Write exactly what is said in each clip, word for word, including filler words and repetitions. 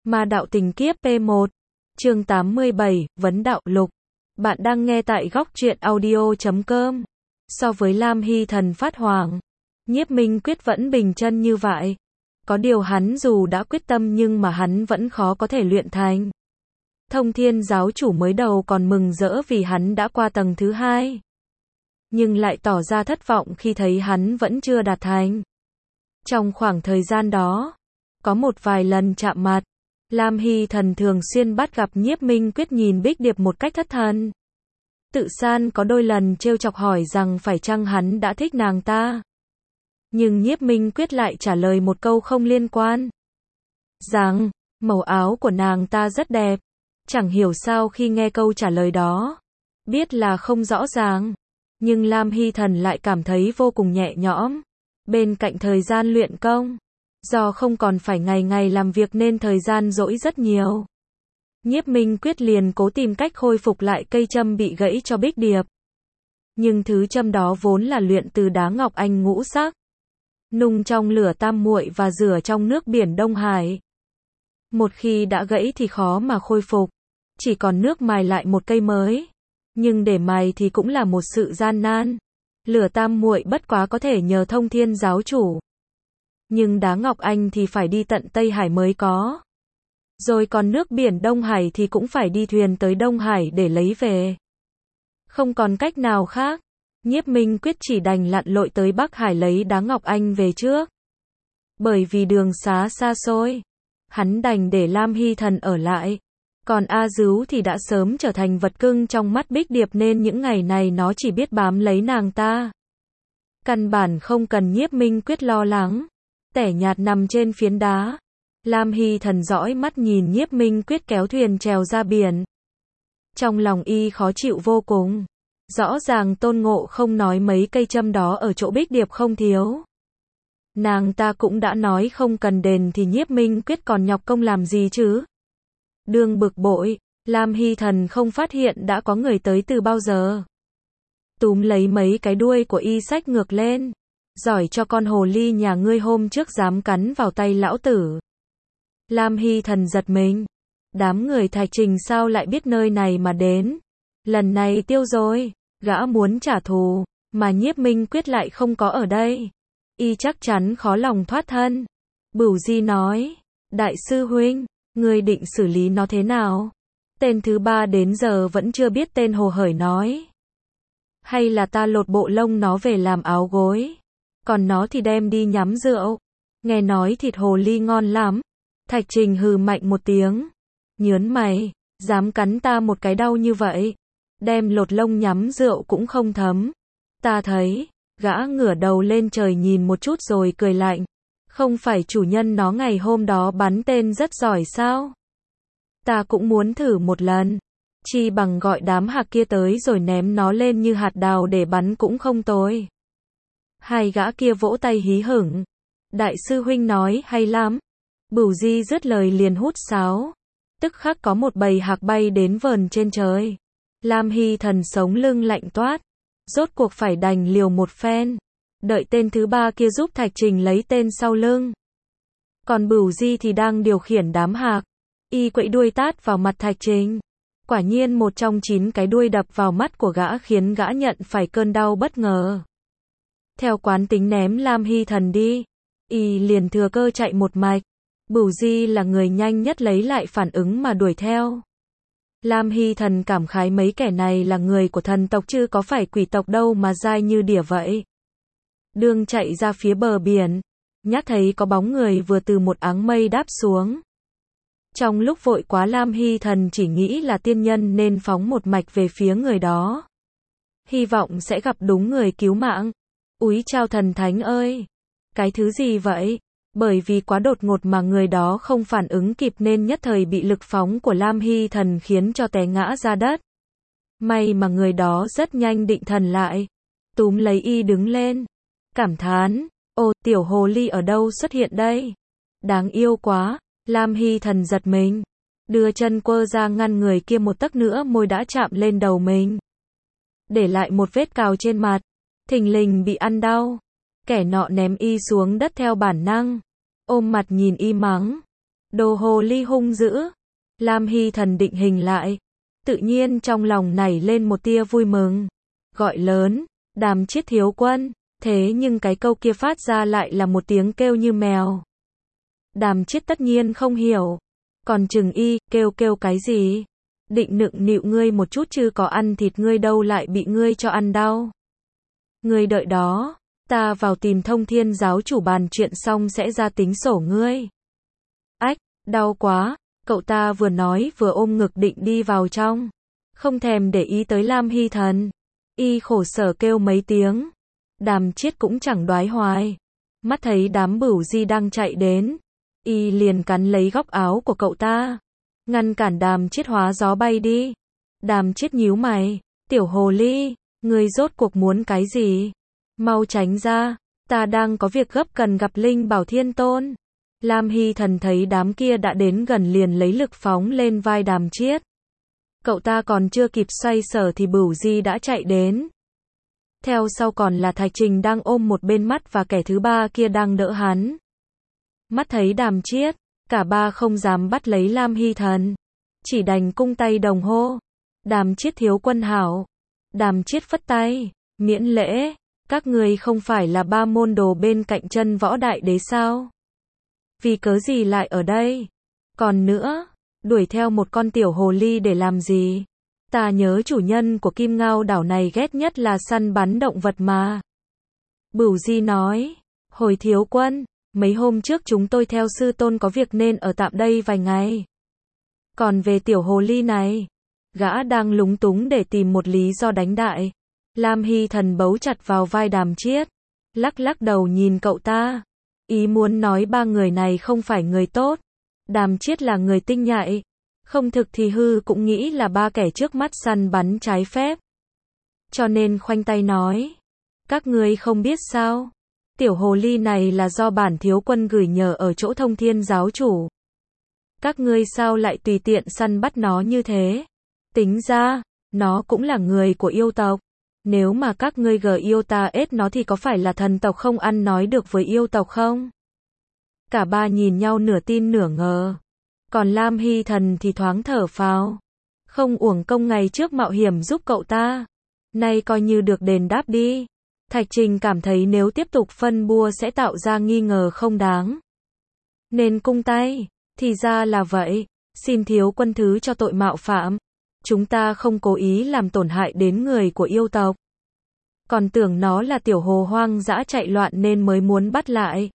Ma đạo tình kiếp P một, chương tám mươi bảy, Vấn đạo lục. Bạn đang nghe tại góc truyện audio chấm com. So với Lam Hy Thần phát hoàng, Nhiếp Minh Quyết vẫn bình chân như vậy. Có điều hắn dù đã quyết tâm nhưng mà hắn vẫn khó có thể luyện thành. Thông Thiên giáo chủ mới đầu còn mừng rỡ vì hắn đã qua tầng thứ hai, nhưng lại tỏ ra thất vọng khi thấy hắn vẫn chưa đạt thành. Trong khoảng thời gian đó, có một vài lần chạm mặt, Lam Hy Thần thường xuyên bắt gặp Nhiếp Minh Quyết nhìn Bích Điệp một cách thất thần. Tự San có đôi lần trêu chọc hỏi rằng phải chăng hắn đã thích nàng ta. Nhưng Nhiếp Minh Quyết lại trả lời một câu không liên quan. Rằng, màu áo của nàng ta rất đẹp. Chẳng hiểu sao khi nghe câu trả lời đó, biết là không rõ ràng, nhưng Lam Hy Thần lại cảm thấy vô cùng nhẹ nhõm. Bên cạnh thời gian luyện công, do không còn phải ngày ngày làm việc nên thời gian rỗi rất nhiều. Nhiếp Minh Quyết liền cố tìm cách khôi phục lại cây châm bị gãy cho Bích Điệp. Nhưng thứ châm đó vốn là luyện từ đá ngọc anh ngũ sắc, nung trong lửa tam muội và rửa trong nước biển Đông Hải. Một khi đã gãy thì khó mà khôi phục, chỉ còn nước mài lại một cây mới. Nhưng để mài thì cũng là một sự gian nan. Lửa tam muội bất quá có thể nhờ Thông Thiên giáo chủ, nhưng đá ngọc anh thì phải đi tận Tây Hải mới có. Rồi còn nước biển Đông Hải thì cũng phải đi thuyền tới Đông Hải để lấy về. Không còn cách nào khác, Nhiếp Minh Quyết chỉ đành lặn lội tới Bắc Hải lấy đá ngọc anh về trước. Bởi vì đường xá xa xôi, hắn đành để Lam Hy Thần ở lại. Còn A Dứu thì đã sớm trở thành vật cưng trong mắt Bích Điệp nên những ngày này nó chỉ biết bám lấy nàng ta. Căn bản không cần Nhiếp Minh Quyết lo lắng. Tẻ nhạt nằm trên phiến đá, Lam Hy Thần dõi mắt nhìn Nhiếp Minh Quyết kéo thuyền trèo ra biển. Trong lòng y khó chịu vô cùng. Rõ ràng Tôn Ngộ không nói mấy cây châm đó ở chỗ Bích Điệp không thiếu. Nàng ta cũng đã nói không cần đền thì Nhiếp Minh Quyết còn nhọc công làm gì chứ. Đương bực bội, Lam Hy Thần không phát hiện đã có người tới từ bao giờ. Túm lấy mấy cái đuôi của y xách ngược lên. Giỏi cho con hồ ly nhà ngươi hôm trước dám cắn vào tay lão tử. Lam Hy Thần giật mình. Đám người Thạch Trình sao lại biết nơi này mà đến. Lần này tiêu rồi, gã muốn trả thù, mà Nhiếp Minh Quyết lại không có ở đây. Y chắc chắn khó lòng thoát thân. Bửu Di nói, đại sư huynh, ngươi định xử lý nó thế nào? Tên thứ ba đến giờ vẫn chưa biết tên Hồ Hởi nói. Hay là ta lột bộ lông nó về làm áo gối, còn nó thì đem đi nhắm rượu. Nghe nói thịt hồ ly ngon lắm. Thạch Trình hừ mạnh một tiếng. Nhớn mày, dám cắn ta một cái đau như vậy. Đem lột lông nhắm rượu cũng không thấm. Ta thấy, gã ngửa đầu lên trời nhìn một chút rồi cười lạnh. Không phải chủ nhân nó ngày hôm đó bắn tên rất giỏi sao? Ta cũng muốn thử một lần. Chi bằng gọi đám hạc kia tới rồi ném nó lên như hạt đào để bắn cũng không tồi. Hai gã kia vỗ tay hí hửng. Đại sư huynh nói hay lắm. Bửu Di dứt lời liền hút sáo. Tức khắc có một bầy hạc bay đến vờn trên trời. Lam Hy Thần sống lưng lạnh toát. Rốt cuộc phải đành liều một phen. Đợi tên thứ ba kia giúp Thạch Trình lấy tên sau lưng. Còn Bửu Di thì đang điều khiển đám hạc. Y quẫy đuôi tát vào mặt Thạch Trình. Quả nhiên một trong chín cái đuôi đập vào mắt của gã khiến gã nhận phải cơn đau bất ngờ. Theo quán tính ném Lam Hy Thần đi, y liền thừa cơ chạy một mạch. Bửu Di là người nhanh nhất lấy lại phản ứng mà đuổi theo. Lam Hy Thần cảm khái mấy kẻ này là người của thần tộc chứ có phải quỷ tộc đâu mà dai như đỉa vậy. Đường chạy ra phía bờ biển, nhắc thấy có bóng người vừa từ một áng mây đáp xuống. Trong lúc vội quá Lam Hy Thần chỉ nghĩ là tiên nhân nên phóng một mạch về phía người đó. Hy vọng sẽ gặp đúng người cứu mạng. Úi chao thần thánh ơi! Cái thứ gì vậy? Bởi vì quá đột ngột mà người đó không phản ứng kịp nên nhất thời bị lực phóng của Lam Hy Thần khiến cho té ngã ra đất. May mà người đó rất nhanh định thần lại. Túm lấy y đứng lên. Cảm thán, ô tiểu hồ ly ở đâu xuất hiện đây? Đáng yêu quá! Lam Hy Thần giật mình. Đưa chân quơ ra ngăn người kia một tấc nữa môi đã chạm lên đầu mình. Để lại một vết cào trên mặt. Thình lình bị ăn đau. Kẻ nọ ném y xuống đất theo bản năng. Ôm mặt nhìn y mắng. Đồ hồ ly hung dữ. Lam Hy Thần định hình lại. Tự nhiên trong lòng nảy lên một tia vui mừng. Gọi lớn, Đàm Chiết thiếu quân. Thế nhưng cái câu kia phát ra lại là một tiếng kêu như mèo. Đàm Chiết tất nhiên không hiểu. Còn chừng y, kêu kêu cái gì? Định nựng nịu ngươi một chút chứ có ăn thịt ngươi đâu lại bị ngươi cho ăn đau. Ngươi đợi đó, ta vào tìm Thông Thiên giáo chủ bàn chuyện xong sẽ ra tính sổ ngươi. Ách, đau quá, cậu ta vừa nói vừa ôm ngực định đi vào trong. Không thèm để ý tới Lam Hy Thần. Y khổ sở kêu mấy tiếng. Đàm Chiết cũng chẳng đoái hoài. Mắt thấy đám Bửu Di đang chạy đến. Y liền cắn lấy góc áo của cậu ta. Ngăn cản Đàm Chiết hóa gió bay đi. Đàm Chiết nhíu mày. Tiểu hồ ly, ngươi rốt cuộc muốn cái gì? Mau tránh ra, ta đang có việc gấp cần gặp Linh Bảo Thiên Tôn. Lam Hy Thần thấy đám kia đã đến gần liền lấy lực phóng lên vai Đàm Chiết. Cậu ta còn chưa kịp xoay sở thì Bửu Di đã chạy đến. Theo sau còn là Thạch Trình đang ôm một bên mắt và kẻ thứ ba kia đang đỡ hắn. Mắt thấy Đàm Chiết, cả ba không dám bắt lấy Lam Hy Thần. Chỉ đành cung tay đồng hô. Đàm Chiết thiếu quân hảo. Đàm Chiết phất tay. Miễn lễ. Các người không phải là ba môn đồ bên cạnh chân võ đại đế sao? Vì cớ gì lại ở đây? Còn nữa, đuổi theo một con tiểu hồ ly để làm gì? Ta nhớ chủ nhân của Kim Ngao đảo này ghét nhất là săn bắn động vật mà. Bửu Di nói, hồi thiếu quân, mấy hôm trước chúng tôi theo sư tôn có việc nên ở tạm đây vài ngày. Còn về tiểu hồ ly này, gã đang lúng túng để tìm một lý do đánh đại. Lam Hy Thần bấu chặt vào vai Đàm Chiết, lắc lắc đầu nhìn cậu ta. Ý muốn nói ba người này không phải người tốt. Đàm Chiết là người tinh nhạy. Không thực thì hư cũng nghĩ là ba kẻ trước mắt săn bắn trái phép. Cho nên khoanh tay nói. Các ngươi không biết sao? Tiểu hồ ly này là do bản thiếu quân gửi nhờ ở chỗ Thông Thiên giáo chủ. Các ngươi sao lại tùy tiện săn bắt nó như thế? Tính ra, nó cũng là người của yêu tộc. Nếu mà các ngươi gờ yêu ta ết nó thì có phải là thần tộc không ăn nói được với yêu tộc không? Cả ba nhìn nhau nửa tin nửa ngờ. Còn Lam Hy Thần thì thoáng thở phào. Không uổng công ngày trước mạo hiểm giúp cậu ta. Nay coi như được đền đáp đi. Thạch Trình cảm thấy nếu tiếp tục phân bua sẽ tạo ra nghi ngờ không đáng. Nên cung tay. Thì ra là vậy. Xin thiếu quân thứ cho tội mạo phạm. Chúng ta không cố ý làm tổn hại đến người của yêu tộc. Còn tưởng nó là tiểu hồ hoang dã chạy loạn nên mới muốn bắt lại.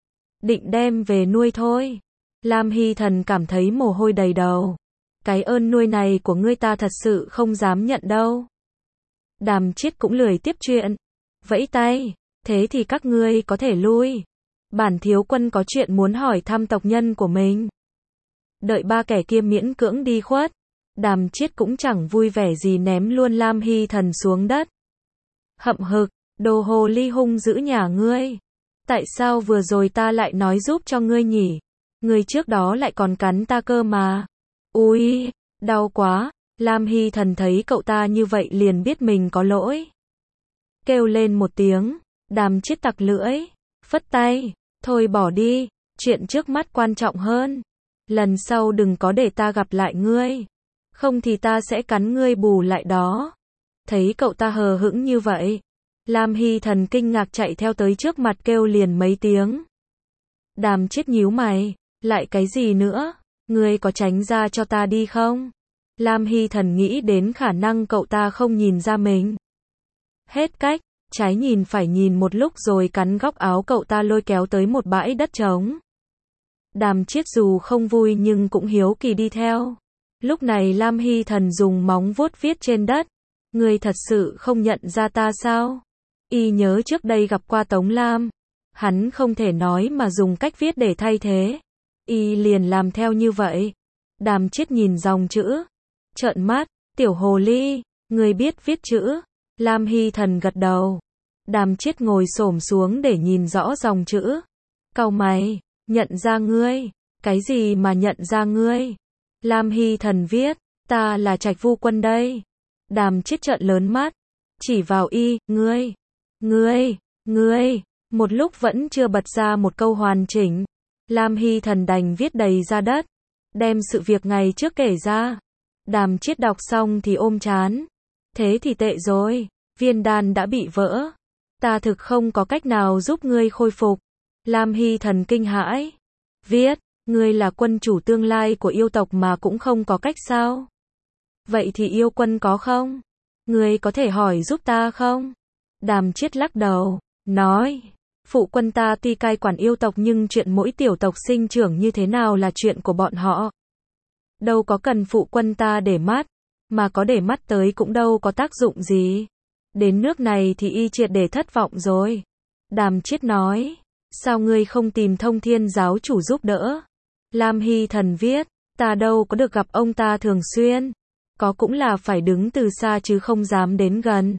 Định đem về nuôi thôi. Lam Hy Thần cảm thấy mồ hôi đầy đầu. Cái ơn nuôi này của ngươi ta thật sự không dám nhận đâu. Đàm Chiết cũng lười tiếp chuyện. Vẫy tay. Thế thì các ngươi có thể lui. Bản thiếu quân có chuyện muốn hỏi thăm tộc nhân của mình. Đợi ba kẻ kia miễn cưỡng đi khuất. Đàm Chiết cũng chẳng vui vẻ gì ném luôn Lam Hy Thần xuống đất. Hậm hực, đồ hồ ly hung dữ nhà ngươi. Tại sao vừa rồi ta lại nói giúp cho ngươi nhỉ? Ngươi trước đó lại còn cắn ta cơ mà. Ui, đau quá. Lam Hy Thần thấy cậu ta như vậy liền biết mình có lỗi. Kêu lên một tiếng, Đàm Chiết tặc lưỡi, phất tay, thôi bỏ đi, chuyện trước mắt quan trọng hơn. Lần sau đừng có để ta gặp lại ngươi. Không thì ta sẽ cắn ngươi bù lại đó. Thấy cậu ta hờ hững như vậy, Lam Hy Thần kinh ngạc chạy theo tới trước mặt kêu liền mấy tiếng. Đàm Chiết nhíu mày, lại cái gì nữa? Ngươi có tránh ra cho ta đi không? Lam Hy Thần nghĩ đến khả năng cậu ta không nhìn ra mình. Hết cách, trái nhìn phải nhìn một lúc rồi cắn góc áo cậu ta lôi kéo tới một bãi đất trống. Đàm Chiết dù không vui nhưng cũng hiếu kỳ đi theo. Lúc này Lam Hy Thần dùng móng vuốt viết trên đất. Ngươi thật sự không nhận ra ta sao? Y nhớ trước đây gặp qua Tống Lam. Hắn không thể nói mà dùng cách viết để thay thế. Y liền làm theo như vậy. Đàm Chiết nhìn dòng chữ. Trợn mắt, tiểu hồ ly, ngươi biết viết chữ. Lam Hy Thần gật đầu. Đàm Chiết ngồi xổm xuống để nhìn rõ dòng chữ. Cau mày, nhận ra ngươi. Cái gì mà nhận ra ngươi? Lam Hy Thần viết, ta là Trạch Vu Quân đây. Đàm Chiết trợn lớn mắt, chỉ vào y, ngươi, ngươi, ngươi, một lúc vẫn chưa bật ra một câu hoàn chỉnh. Lam Hy Thần đành viết đầy ra đất, đem sự việc ngày trước kể ra. Đàm Chiết đọc xong thì ôm chán. Thế thì tệ rồi, viên đan đã bị vỡ. Ta thực không có cách nào giúp ngươi khôi phục. Lam Hy Thần kinh hãi. Viết, ngươi là quân chủ tương lai của yêu tộc mà cũng không có cách sao? Vậy thì yêu quân có không? Ngươi có thể hỏi giúp ta không? Đàm Chiết lắc đầu, nói, phụ quân ta tuy cai quản yêu tộc nhưng chuyện mỗi tiểu tộc sinh trưởng như thế nào là chuyện của bọn họ. Đâu có cần phụ quân ta để mắt, mà có để mắt tới cũng đâu có tác dụng gì. Đến nước này thì y triệt để thất vọng rồi. Đàm Chiết nói, sao ngươi không tìm Thông Thiên giáo chủ giúp đỡ? Lam Hy Thần viết, ta đâu có được gặp ông ta thường xuyên. Có cũng là phải đứng từ xa chứ không dám đến gần.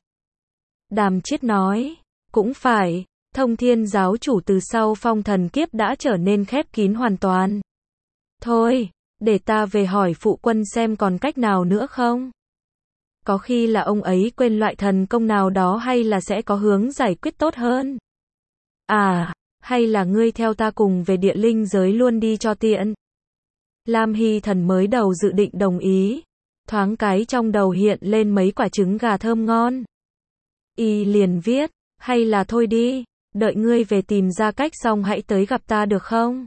Đàm Chiết nói, cũng phải, Thông Thiên giáo chủ từ sau phong thần kiếp đã trở nên khép kín hoàn toàn. Thôi, để ta về hỏi phụ quân xem còn cách nào nữa không? Có khi là ông ấy quên loại thần công nào đó hay là sẽ có hướng giải quyết tốt hơn. À, hay là ngươi theo ta cùng về địa linh giới luôn đi cho tiện. Lam Hy Thần mới đầu dự định đồng ý. Thoáng cái trong đầu hiện lên mấy quả trứng gà thơm ngon. Y liền viết, hay là thôi đi, đợi ngươi về tìm ra cách xong hãy tới gặp ta được không?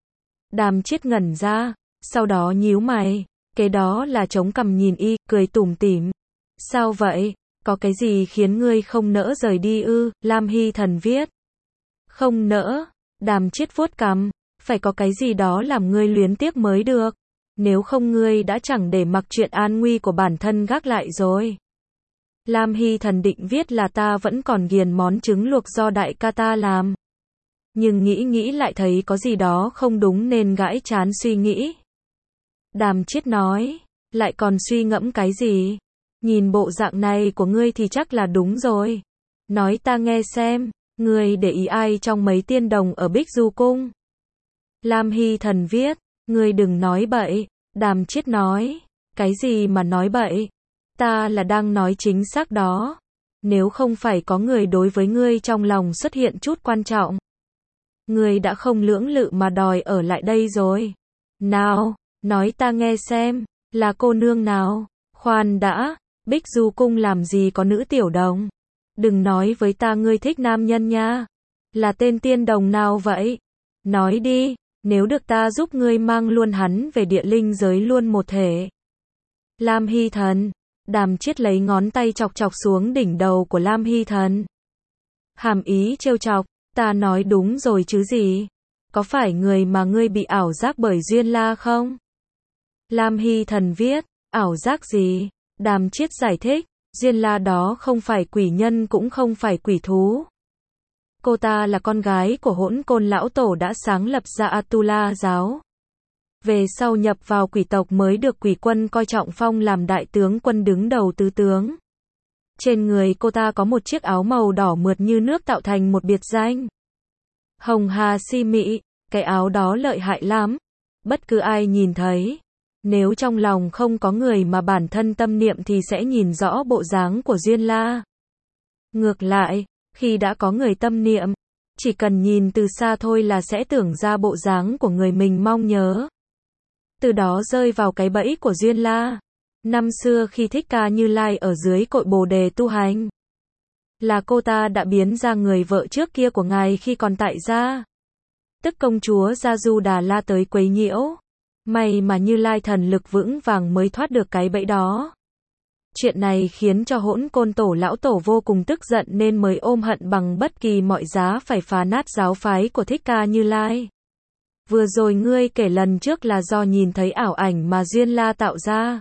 Đàm Chiết ngẩn ra, sau đó nhíu mày, cái đó là chống cằm nhìn y, cười tủm tỉm. Sao vậy? Có cái gì khiến ngươi không nỡ rời đi ư? Lam Hy Thần viết. Không nỡ. Đàm Chiết vuốt cằm, phải có cái gì đó làm ngươi luyến tiếc mới được. Nếu không ngươi đã chẳng để mặc chuyện an nguy của bản thân gác lại rồi. Lam Hy Thần định viết là ta vẫn còn ghiền món trứng luộc do đại ca ta làm. Nhưng nghĩ nghĩ lại thấy có gì đó không đúng nên gãi chán suy nghĩ. Đàm Chiết nói, lại còn suy ngẫm cái gì? Nhìn bộ dạng này của ngươi thì chắc là đúng rồi. Nói ta nghe xem, ngươi để ý ai trong mấy tiên đồng ở Bích Du Cung? Lam Hy Thần viết, ngươi đừng nói bậy. Đàm Chiết nói, cái gì mà nói bậy? Ta là đang nói chính xác đó. Nếu không phải có người đối với ngươi trong lòng xuất hiện chút quan trọng, ngươi đã không lưỡng lự mà đòi ở lại đây rồi. Nào, nói ta nghe xem, là cô nương nào? Khoan đã, Bích Du Cung làm gì có nữ tiểu đồng? Đừng nói với ta ngươi thích nam nhân nha. Là tên tiên đồng nào vậy? Nói đi, nếu được ta giúp ngươi mang luôn hắn về địa linh giới luôn một thể. Lam Hy Thần. Đàm Chiết lấy ngón tay chọc chọc xuống đỉnh đầu của Lam Hy Thần. Hàm ý trêu chọc, ta nói đúng rồi chứ gì? Có phải người mà ngươi bị ảo giác bởi Duyên La không? Lam Hy Thần viết, ảo giác gì? Đàm Chiết giải thích, Duyên La đó không phải quỷ nhân cũng không phải quỷ thú. Cô ta là con gái của Hỗn Côn lão tổ đã sáng lập ra Atula giáo. Về sau nhập vào quỷ tộc mới được quỷ quân coi trọng phong làm đại tướng quân đứng đầu tứ tướng. Trên người cô ta có một chiếc áo màu đỏ mượt như nước tạo thành một biệt danh. Hồng Hà Si Mị, cái áo đó lợi hại lắm. Bất cứ ai nhìn thấy, nếu trong lòng không có người mà bản thân tâm niệm thì sẽ nhìn rõ bộ dáng của Duyên La. Ngược lại, khi đã có người tâm niệm, chỉ cần nhìn từ xa thôi là sẽ tưởng ra bộ dáng của người mình mong nhớ. Từ đó rơi vào cái bẫy của Duyên La. Năm xưa khi Thích Ca Như Lai ở dưới cội Bồ Đề tu hành, là cô ta đã biến ra người vợ trước kia của ngài khi còn tại gia. Tức công chúa Gia Du Đà La tới quấy nhiễu. May mà Như Lai thần lực vững vàng mới thoát được cái bẫy đó. Chuyện này khiến cho Hỗn Côn tổ lão tổ vô cùng tức giận nên mới ôm hận bằng bất kỳ mọi giá phải phá nát giáo phái của Thích Ca Như Lai. Vừa rồi ngươi kể lần trước là do nhìn thấy ảo ảnh mà Duyên La tạo ra.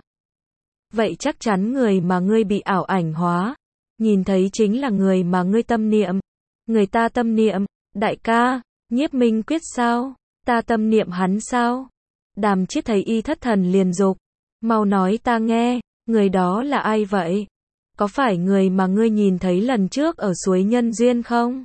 Vậy chắc chắn người mà ngươi bị ảo ảnh hóa, nhìn thấy chính là người mà ngươi tâm niệm. Người ta tâm niệm, đại ca, Nhiếp Minh Quyết sao? Ta tâm niệm hắn sao? Đàm Chiết thấy y thất thần liền dục, mau nói ta nghe, người đó là ai vậy? Có phải người mà ngươi nhìn thấy lần trước ở suối Nhân Duyên không?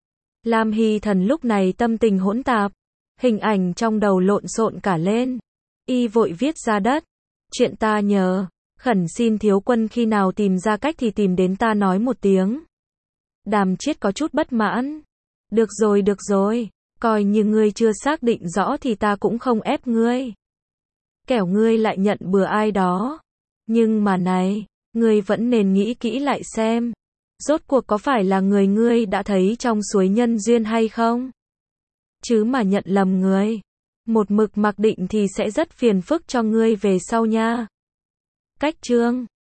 Lam Hy Thần lúc này tâm tình hỗn tạp, hình ảnh trong đầu lộn xộn cả lên. Y vội viết ra đất. Chuyện ta nhờ, khẩn xin thiếu quân khi nào tìm ra cách thì tìm đến ta nói một tiếng. Đàm Chiết có chút bất mãn. Được rồi được rồi, Coi như ngươi chưa xác định rõ thì ta cũng không ép ngươi. Kẻo ngươi lại nhận bừa ai đó. Nhưng mà này, ngươi vẫn nên nghĩ kỹ lại xem. Rốt cuộc có phải là người ngươi đã thấy trong suối nhân duyên hay không? Chứ mà nhận lầm người. Một mực mặc định thì sẽ rất phiền phức cho ngươi về sau nha. Cách chương